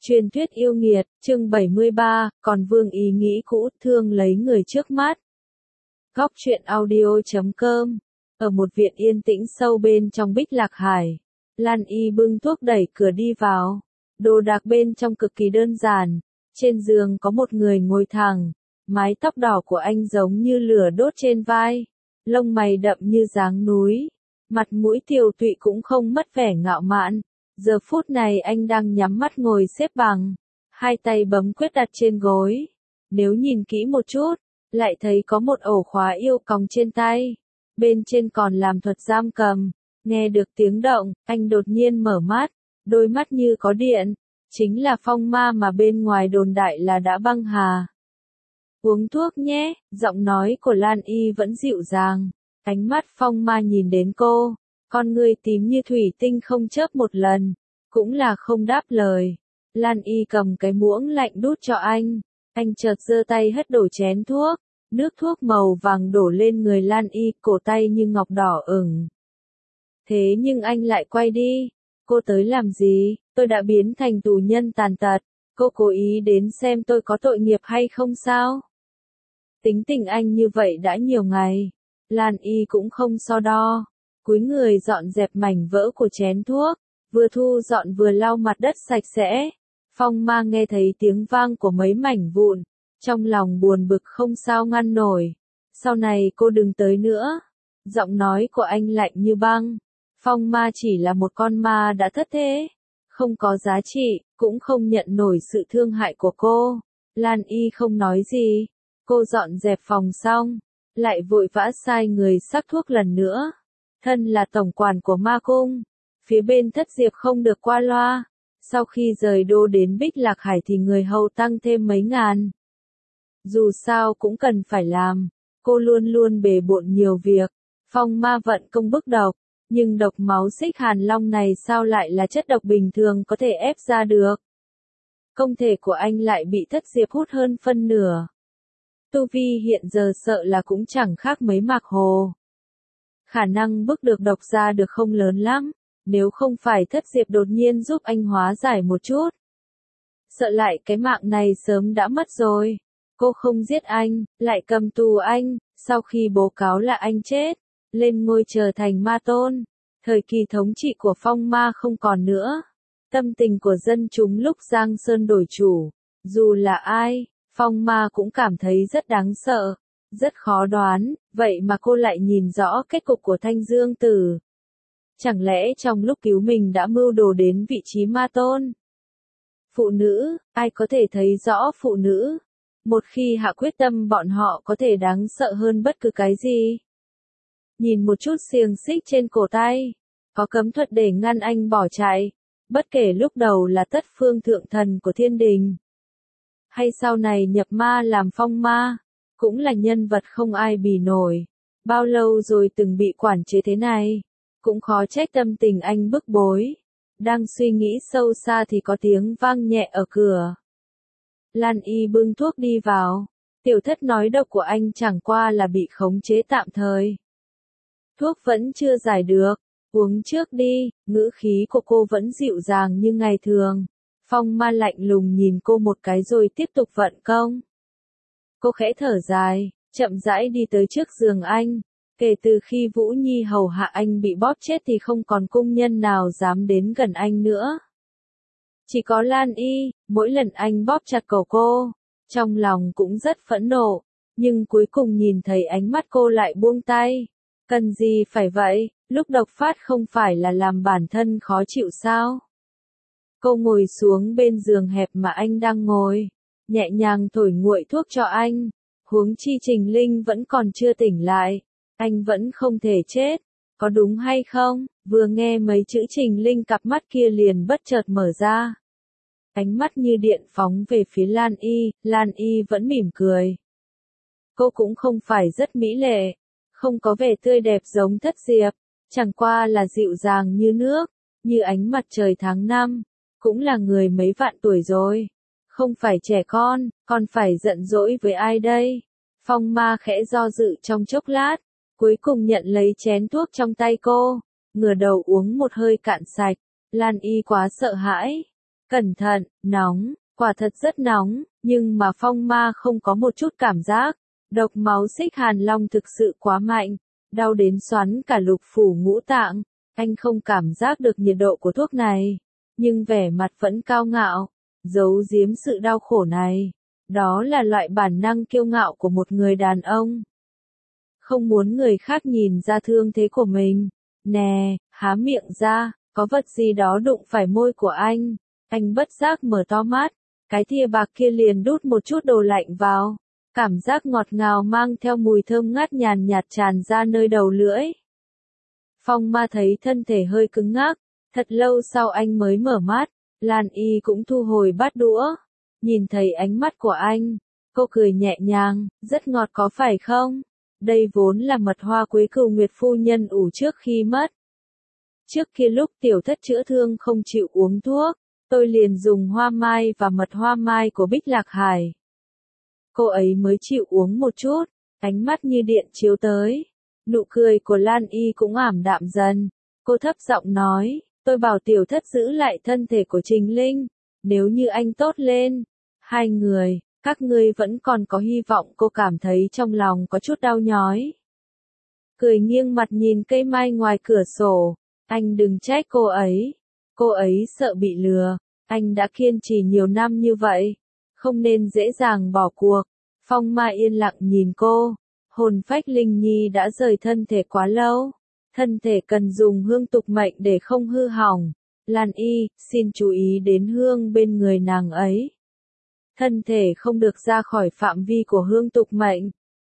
Truyền thuyết yêu nghiệt, chương 73, còn vương ý nghĩ cũ thương lấy người trước mắt. Góc truyện audio.com. Ở một viện yên tĩnh sâu bên trong Bích Lạc Hải, Lan Y bưng thuốc đẩy cửa đi vào. Đồ đạc bên trong cực kỳ đơn giản. Trên giường có một người ngồi thẳng. Mái tóc đỏ của anh giống như lửa đốt trên vai. Lông mày đậm như dáng núi. Mặt mũi tiều tụy cũng không mất vẻ ngạo mạn. Giờ phút này anh đang nhắm mắt ngồi xếp bằng, hai tay bấm quyết đặt trên gối. Nếu nhìn kỹ một chút, lại thấy có một ổ khóa yêu còng trên tay. Bên trên còn làm thuật giam cầm. Nghe được tiếng động, anh đột nhiên mở mắt, đôi mắt như có điện. Chính là phong ma mà bên ngoài đồn đại là đã băng hà. Uống thuốc nhé, giọng nói của Lan Y vẫn dịu dàng. Ánh mắt phong ma nhìn đến cô. Con người tím như thủy tinh không chớp một lần, cũng là không đáp lời. Lan Y cầm cái muỗng lạnh đút cho anh chợt giơ tay hất đổ chén thuốc, nước thuốc màu vàng đổ lên người Lan Y, cổ tay như ngọc đỏ ửng. Thế nhưng anh lại quay đi, cô tới làm gì, tôi đã biến thành tù nhân tàn tật, cô cố ý đến xem tôi có tội nghiệp hay không sao? Tính tình anh như vậy đã nhiều ngày, Lan Y cũng không so đo. Cúi người dọn dẹp mảnh vỡ của chén thuốc, vừa thu dọn vừa lau mặt đất sạch sẽ. Phong ma nghe thấy tiếng vang của mấy mảnh vụn, trong lòng buồn bực không sao ngăn nổi. Sau này cô đừng tới nữa. Giọng nói của anh lạnh như băng. Phong ma chỉ là một con ma đã thất thế, không có giá trị, cũng không nhận nổi sự thương hại của cô. Lan Y không nói gì. Cô dọn dẹp phòng xong, lại vội vã sai người sắc thuốc lần nữa. Thân là tổng quản của ma cung, phía bên Thất Diệp không được qua loa. Sau khi rời đô đến Bích Lạc Hải thì người hầu tăng thêm mấy ngàn. Dù sao cũng cần phải làm, cô luôn luôn bề bộn nhiều việc. Phong ma vận công bức độc, nhưng độc máu xích hàn long này sao lại là chất độc bình thường có thể ép ra được. Công thể của anh lại bị Thất Diệp hút hơn phân nửa. Tu vi hiện giờ sợ là cũng chẳng khác mấy Mạc Hồ. Khả năng bức được độc ra được không lớn lắm, nếu không phải Thất Diệp đột nhiên giúp anh hóa giải một chút. Sợ lại cái mạng này sớm đã mất rồi. Cô không giết anh, lại cầm tù anh, sau khi bố cáo là anh chết, lên ngôi trở thành ma tôn. Thời kỳ thống trị của phong ma không còn nữa. Tâm tình của dân chúng lúc Giang Sơn đổi chủ, dù là ai, phong ma cũng cảm thấy rất đáng sợ. Rất khó đoán, vậy mà cô lại nhìn rõ kết cục của Thanh Dương Tử. Chẳng lẽ trong lúc cứu mình đã mưu đồ đến vị trí ma tôn? Phụ nữ, ai có thể thấy rõ phụ nữ? Một khi hạ quyết tâm bọn họ có thể đáng sợ hơn bất cứ cái gì. Nhìn một chút xiềng xích trên cổ tay, có cấm thuật để ngăn anh bỏ chạy, bất kể lúc đầu là Tất Phương thượng thần của thiên đình, hay sau này nhập ma làm phong ma. Cũng là nhân vật không ai bì nổi. Bao lâu rồi từng bị quản chế thế này? Cũng khó trách tâm tình anh bức bối. Đang suy nghĩ sâu xa thì có tiếng vang nhẹ ở cửa. Lan Y bưng thuốc đi vào. Tiểu Thất nói độc của anh chẳng qua là bị khống chế tạm thời. Thuốc vẫn chưa giải được. Uống trước đi. Ngữ khí của cô vẫn dịu dàng như ngày thường. Phong ma lạnh lùng nhìn cô một cái rồi tiếp tục vận công. Cô khẽ thở dài, chậm rãi đi tới trước giường anh. Kể từ khi Vũ Nhi hầu hạ anh bị bóp chết thì không còn cung nhân nào dám đến gần anh nữa. Chỉ có Lan Y, mỗi lần anh bóp chặt cổ cô, trong lòng cũng rất phẫn nộ, nhưng cuối cùng nhìn thấy ánh mắt cô lại buông tay. Cần gì phải vậy, lúc độc phát không phải là làm bản thân khó chịu sao? Cô ngồi xuống bên giường hẹp mà anh đang ngồi. Nhẹ nhàng thổi nguội thuốc cho anh, huống chi Trình Linh vẫn còn chưa tỉnh lại, anh vẫn không thể chết, có đúng hay không? Vừa nghe mấy chữ Trình Linh cặp mắt kia liền bất chợt mở ra. Ánh mắt như điện phóng về phía Lan Y vẫn mỉm cười. Cô cũng không phải rất mỹ lệ, không có vẻ tươi đẹp giống Thất Diệp, chẳng qua là dịu dàng như nước, như ánh mặt trời tháng năm, cũng là người mấy vạn tuổi rồi. Không phải trẻ con, còn phải giận dỗi với ai đây? Phong ma khẽ do dự trong chốc lát, cuối cùng nhận lấy chén thuốc trong tay cô, ngửa đầu uống một hơi cạn sạch. Lan Y quá sợ hãi, Cẩn thận, nóng, quả thật rất nóng, nhưng mà phong ma không có một chút cảm giác. Độc máu xích hàn long thực sự quá mạnh, đau đến xoắn cả lục phủ ngũ tạng. Anh không cảm giác được nhiệt độ của thuốc này, nhưng vẻ mặt vẫn cao ngạo, giấu giếm sự đau khổ này. Đó là loại bản năng kiêu ngạo của một người đàn ông. Không muốn người khác nhìn ra thương thế của mình. Nè, há miệng ra, có vật gì đó đụng phải môi của anh. Anh bất giác mở to mắt, cái thìa bạc kia liền đút một chút đồ lạnh vào. Cảm giác ngọt ngào mang theo mùi thơm ngát nhàn nhạt tràn ra nơi đầu lưỡi. Phong ma thấy thân thể hơi cứng ngắc, thật lâu sau anh mới mở mắt, Lan Y cũng thu hồi bát đũa. Nhìn thấy ánh mắt của anh, cô cười nhẹ nhàng, rất ngọt có phải không? Đây vốn là mật hoa quế cửu nguyệt phu nhân ủ trước khi mất. Trước kia lúc tiểu thất chữa thương không chịu uống thuốc, tôi liền dùng hoa mai và mật hoa mai của Bích Lạc Hải. Cô ấy mới chịu uống một chút, ánh mắt như điện chiếu tới. Nụ cười của Lan Y cũng ảm đạm dần. Cô thấp giọng nói, tôi bảo tiểu thất giữ lại thân thể của Trình Linh. Nếu như anh tốt lên, hai người, các ngươi vẫn còn có hy vọng. Cô cảm thấy trong lòng có chút đau nhói. Cười nghiêng mặt nhìn cây mai ngoài cửa sổ. Anh đừng trách cô ấy. Cô ấy sợ bị lừa. Anh đã kiên trì nhiều năm như vậy. Không nên dễ dàng bỏ cuộc. Phong ma yên lặng nhìn cô. Hồn phách Linh Nhi đã rời thân thể quá lâu. Thân thể cần dùng hương tục mệnh để không hư hỏng. Lan Y, xin chú ý đến hương bên người nàng ấy. Thân thể không được ra khỏi phạm vi của hương tục mệnh.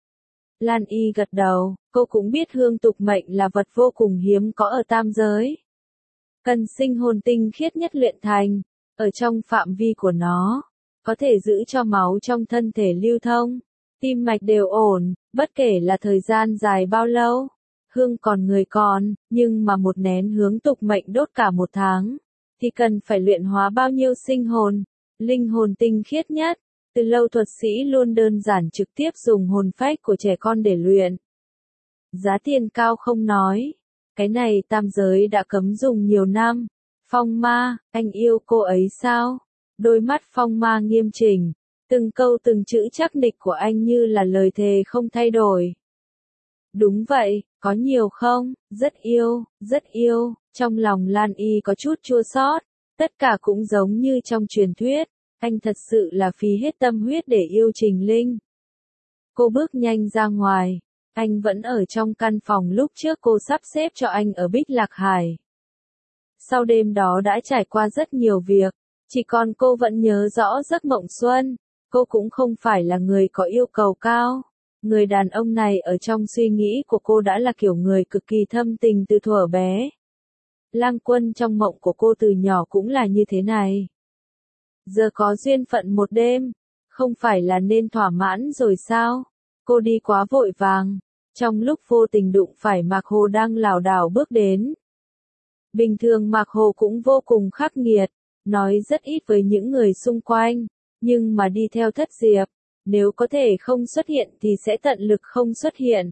Lan Y gật đầu, cô cũng biết hương tục mệnh là vật vô cùng hiếm có ở tam giới. Cần sinh hồn tinh khiết nhất luyện thành, ở trong phạm vi của nó, có thể giữ cho máu trong thân thể lưu thông, tim mạch đều ổn, bất kể là thời gian dài bao lâu. Hương còn người còn, nhưng mà một nén hướng tục mệnh đốt cả một tháng, thì cần phải luyện hóa bao nhiêu sinh hồn, linh hồn tinh khiết nhất. Từ lâu thuật sĩ luôn đơn giản trực tiếp dùng hồn phách của trẻ con để luyện. Giá tiền cao không nói, cái này tam giới đã cấm dùng nhiều năm. Phong ma, anh yêu cô ấy sao? Đôi mắt phong ma nghiêm chỉnh, từng câu từng chữ chắc nịch của anh như là lời thề không thay đổi. Đúng vậy, có nhiều không? Rất yêu, rất yêu. Trong lòng Lan Y có chút chua xót. Tất cả cũng giống như trong truyền thuyết. Anh thật sự là phí hết tâm huyết để yêu Trình Linh. Cô bước nhanh ra ngoài. Anh vẫn ở trong căn phòng lúc trước cô sắp xếp cho anh ở Bích Lạc Hải. Sau đêm đó đã trải qua rất nhiều việc. Chỉ còn cô vẫn nhớ rõ giấc mộng xuân. Cô cũng không phải là người có yêu cầu cao. Người đàn ông này ở trong suy nghĩ của cô đã là kiểu người cực kỳ thâm tình từ thuở bé. Lang Quân trong mộng của cô từ nhỏ cũng là như thế này. Giờ có duyên phận một đêm, không phải là nên thỏa mãn rồi sao? Cô đi quá vội vàng, trong lúc vô tình đụng phải Mạc Hồ đang lảo đảo bước đến. Bình thường Mạc Hồ cũng vô cùng khắc nghiệt, nói rất ít với những người xung quanh, nhưng mà đi theo Thất Diệp, nếu có thể không xuất hiện thì sẽ tận lực không xuất hiện.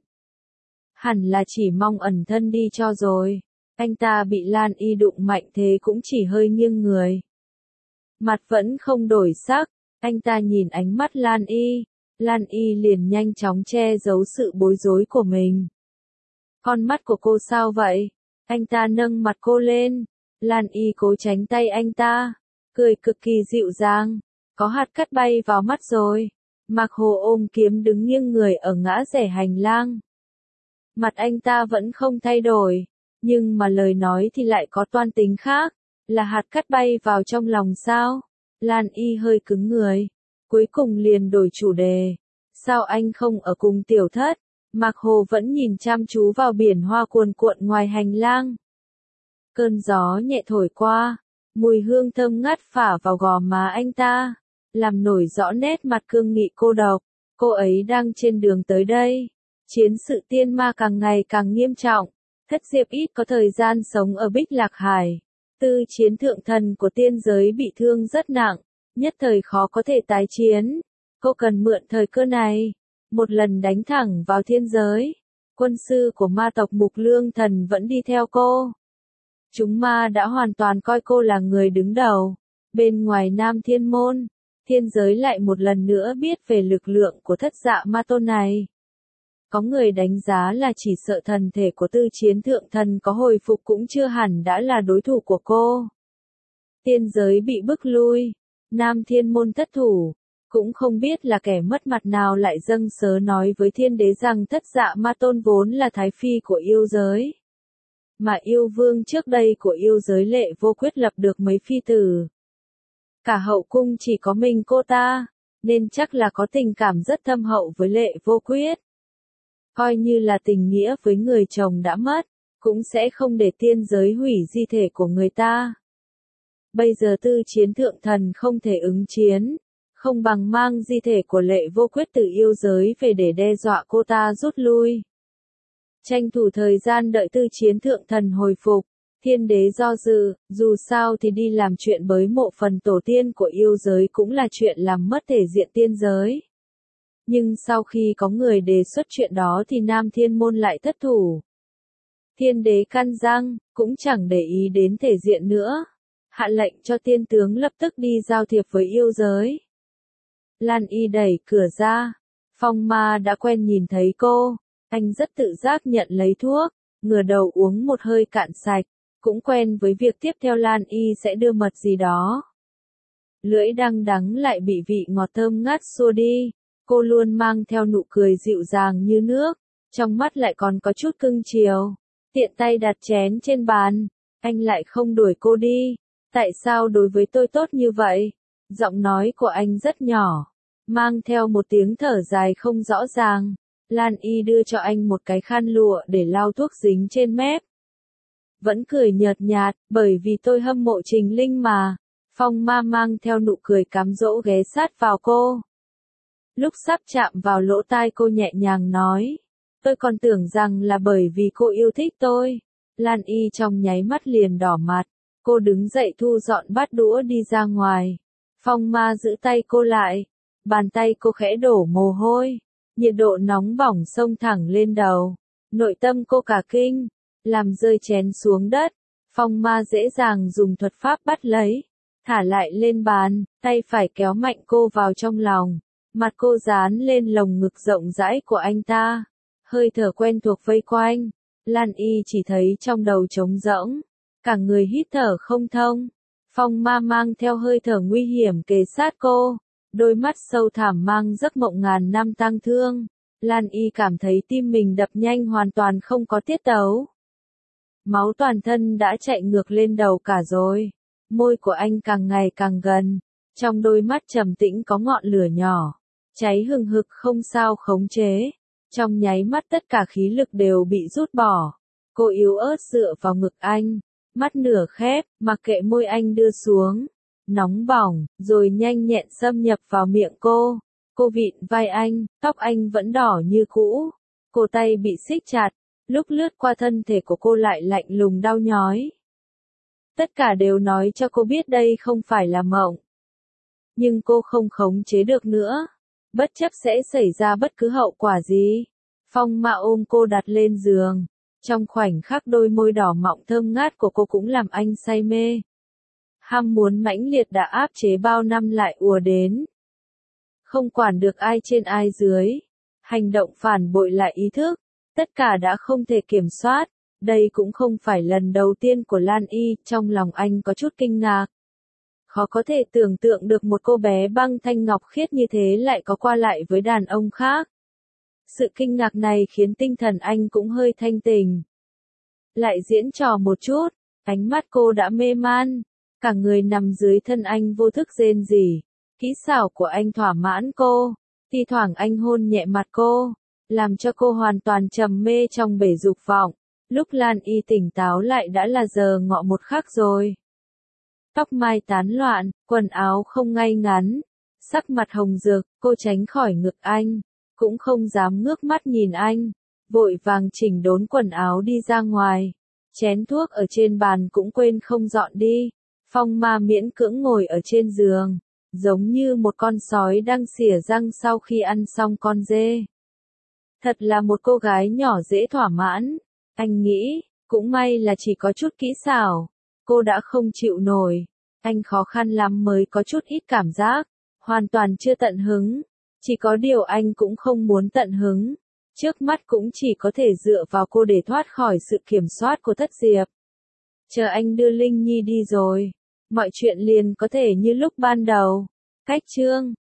Hẳn là chỉ mong ẩn thân đi cho rồi. Anh ta bị Lan Y đụng mạnh thế cũng chỉ hơi nghiêng người. Mặt vẫn không đổi sắc, anh ta nhìn ánh mắt Lan Y. Lan Y liền nhanh chóng che giấu sự bối rối của mình. Con mắt của cô sao vậy? Anh ta nâng mặt cô lên. Lan Y cố tránh tay anh ta, cười cực kỳ dịu dàng. Có hạt cát bay vào mắt rồi. Mạc Hồ ôm kiếm đứng nghiêng người ở ngã rẽ hành lang. Mặt anh ta vẫn không thay đổi, nhưng mà lời nói thì lại có toan tính khác. Là hạt cát bay vào trong lòng sao? Lan Y hơi cứng người. Cuối cùng liền đổi chủ đề. Sao anh không ở cùng tiểu thất? Mạc Hồ vẫn nhìn chăm chú vào biển hoa cuồn cuộn ngoài hành lang. Cơn gió nhẹ thổi qua, mùi hương thơm ngát phả vào gò má anh ta, làm nổi rõ nét mặt cương nghị cô độc. Cô ấy đang trên đường tới đây. Chiến sự tiên ma càng ngày càng nghiêm trọng. Thất Diệp ít có thời gian sống ở Bích Lạc Hải. Tư Chiến thượng thần của tiên giới bị thương rất nặng, nhất thời khó có thể tái chiến. Cô cần mượn thời cơ này, một lần đánh thẳng vào thiên giới. Quân sư của ma tộc Mục Lương Thần vẫn đi theo cô. Chúng ma đã hoàn toàn coi cô là người đứng đầu. Bên ngoài Nam Thiên Môn, thiên giới lại một lần nữa biết về lực lượng của thất dạ ma tôn này. Có người đánh giá là chỉ sợ thần thể của Tư Chiến Thượng Thần có hồi phục cũng chưa hẳn đã là đối thủ của cô. Tiên giới bị bức lui, Nam Thiên Môn thất thủ, cũng không biết là kẻ mất mặt nào lại dâng sớ nói với thiên đế rằng thất dạ ma tôn vốn là thái phi của yêu giới. Mà yêu vương trước đây của yêu giới Lệ Vô Quyết lập được mấy phi tử. Cả hậu cung chỉ có mình cô ta, nên chắc là có tình cảm rất thâm hậu với Lệ Vô Quyết. Coi như là tình nghĩa với người chồng đã mất, cũng sẽ không để tiên giới hủy di thể của người ta. Bây giờ Tư Chiến Thượng Thần không thể ứng chiến, không bằng mang di thể của Lệ Vô Quyết từ yêu giới về để đe dọa cô ta rút lui. Tranh thủ thời gian đợi Tư Chiến Thượng Thần hồi phục, thiên đế do dự, dù sao thì đi làm chuyện bới mộ phần tổ tiên của yêu giới cũng là chuyện làm mất thể diện tiên giới. Nhưng sau khi có người đề xuất chuyện đó thì Nam Thiên Môn lại thất thủ. Thiên đế căn răng, cũng chẳng để ý đến thể diện nữa. Hạ lệnh cho tiên tướng lập tức đi giao thiệp với yêu giới. Lan Y đẩy cửa ra. Phong Ma đã quen nhìn thấy cô. Anh rất tự giác nhận lấy thuốc, ngửa đầu uống một hơi cạn sạch. Cũng quen với việc tiếp theo Lan Y sẽ đưa mật gì đó. Lưỡi đang đắng lại bị vị ngọt thơm ngát xua đi. Cô luôn mang theo nụ cười dịu dàng như nước, trong mắt lại còn có chút cưng chiều. Tiện tay đặt chén trên bàn, anh lại không đuổi cô đi. Tại sao đối với tôi tốt như vậy? Giọng nói của anh rất nhỏ, mang theo một tiếng thở dài không rõ ràng. Lan Y đưa cho anh một cái khăn lụa để lau thuốc dính trên mép. Vẫn cười nhợt nhạt, bởi vì tôi hâm mộ Trình Linh mà. Phong Ma mang theo nụ cười cám dỗ ghé sát vào cô. Lúc sắp chạm vào lỗ tai cô nhẹ nhàng nói. Tôi còn tưởng rằng là bởi vì cô yêu thích tôi. Lan Y trong nháy mắt liền đỏ mặt. Cô đứng dậy thu dọn bát đũa đi ra ngoài. Phong Ma giữ tay cô lại. Bàn tay cô khẽ đổ mồ hôi. Nhiệt độ nóng bỏng xông thẳng lên đầu. Nội tâm cô cả kinh. Làm rơi chén xuống đất. Phong Ma dễ dàng dùng thuật pháp bắt lấy. Thả lại lên bàn. Tay phải kéo mạnh cô vào trong lòng. Mặt cô dán lên lồng ngực rộng rãi của anh ta. Hơi thở quen thuộc vây quanh. Lan Y chỉ thấy trong đầu trống rỗng. Cả người hít thở không thông. Phong Ma mang theo hơi thở nguy hiểm kề sát cô. Đôi mắt sâu thẳm mang giấc mộng ngàn năm tang thương. Lan Y cảm thấy tim mình đập nhanh hoàn toàn không có tiết tấu. Máu toàn thân đã chạy ngược lên đầu cả rồi. Môi của anh càng ngày càng gần. Trong đôi mắt trầm tĩnh có ngọn lửa nhỏ. Cháy hừng hực không sao khống chế. Trong nháy mắt tất cả khí lực đều bị rút bỏ. Cô yếu ớt dựa vào ngực anh. Mắt nửa khép, mặc kệ môi anh đưa xuống. Nóng bỏng, rồi nhanh nhẹn xâm nhập vào miệng cô. Cô vịn vai anh, tóc anh vẫn đỏ như cũ. Cổ tay bị siết chặt. Lúc lướt qua thân thể của cô lại lạnh lùng đau nhói. Tất cả đều nói cho cô biết đây không phải là mộng. Nhưng cô không khống chế được nữa. Bất chấp sẽ xảy ra bất cứ hậu quả gì. Phong Ma ôm cô đặt lên giường. Trong khoảnh khắc đôi môi đỏ mọng thơm ngát của cô cũng làm anh say mê. Ham muốn mãnh liệt đã áp chế bao năm lại ùa đến. Không quản được ai trên ai dưới. Hành động phản bội lại ý thức. Tất cả đã không thể kiểm soát. Đây cũng không phải lần đầu tiên của Lan Y. Trong lòng anh có chút kinh ngạc. Khó có thể tưởng tượng được một cô bé băng thanh ngọc khiết như thế lại có qua lại với đàn ông khác. Sự kinh ngạc này khiến tinh thần anh cũng hơi thanh tỉnh. Lại diễn trò một chút, ánh mắt cô đã mê man. Cả người nằm dưới thân anh vô thức rên rỉ. Kỹ xảo của anh thỏa mãn cô. Thi thoảng anh hôn nhẹ mặt cô. Làm cho cô hoàn toàn trầm mê trong bể dục vọng. Lúc Lan Y tỉnh táo lại đã là giờ ngọ một khắc rồi. Tóc mai tán loạn, quần áo không ngay ngắn. Sắc mặt hồng rực, cô tránh khỏi ngực anh. Cũng không dám ngước mắt nhìn anh. Vội vàng chỉnh đốn quần áo đi ra ngoài. Chén thuốc ở trên bàn cũng quên không dọn đi. Phong Ma miễn cưỡng ngồi ở trên giường. Giống như một con sói đang xỉa răng sau khi ăn xong con dê. Thật là một cô gái nhỏ dễ thỏa mãn. Anh nghĩ, cũng may là chỉ có chút kỹ xảo. Cô đã không chịu nổi. Anh khó khăn lắm mới có chút ít cảm giác, hoàn toàn chưa tận hứng. Chỉ có điều anh cũng không muốn tận hứng. Trước mắt cũng chỉ có thể dựa vào cô để thoát khỏi sự kiểm soát của Thất Diệp. Chờ anh đưa Linh Nhi đi rồi, mọi chuyện liền có thể như lúc ban đầu. Cách chương